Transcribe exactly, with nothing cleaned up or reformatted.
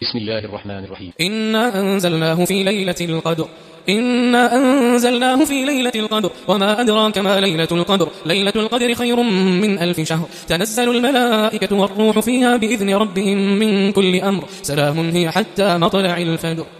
بسم الله الرحمن الرحيم. إنا أنزلناه في ليلة القدر إنا أنزلناه في ليلة القدر وما أدراك ما ليلة القدر ليلة القدر خير من ألف شهر تنزل الملائكة والروح فيها بإذن ربهم من كل أمر سلام هي حتى مطلع الفجر.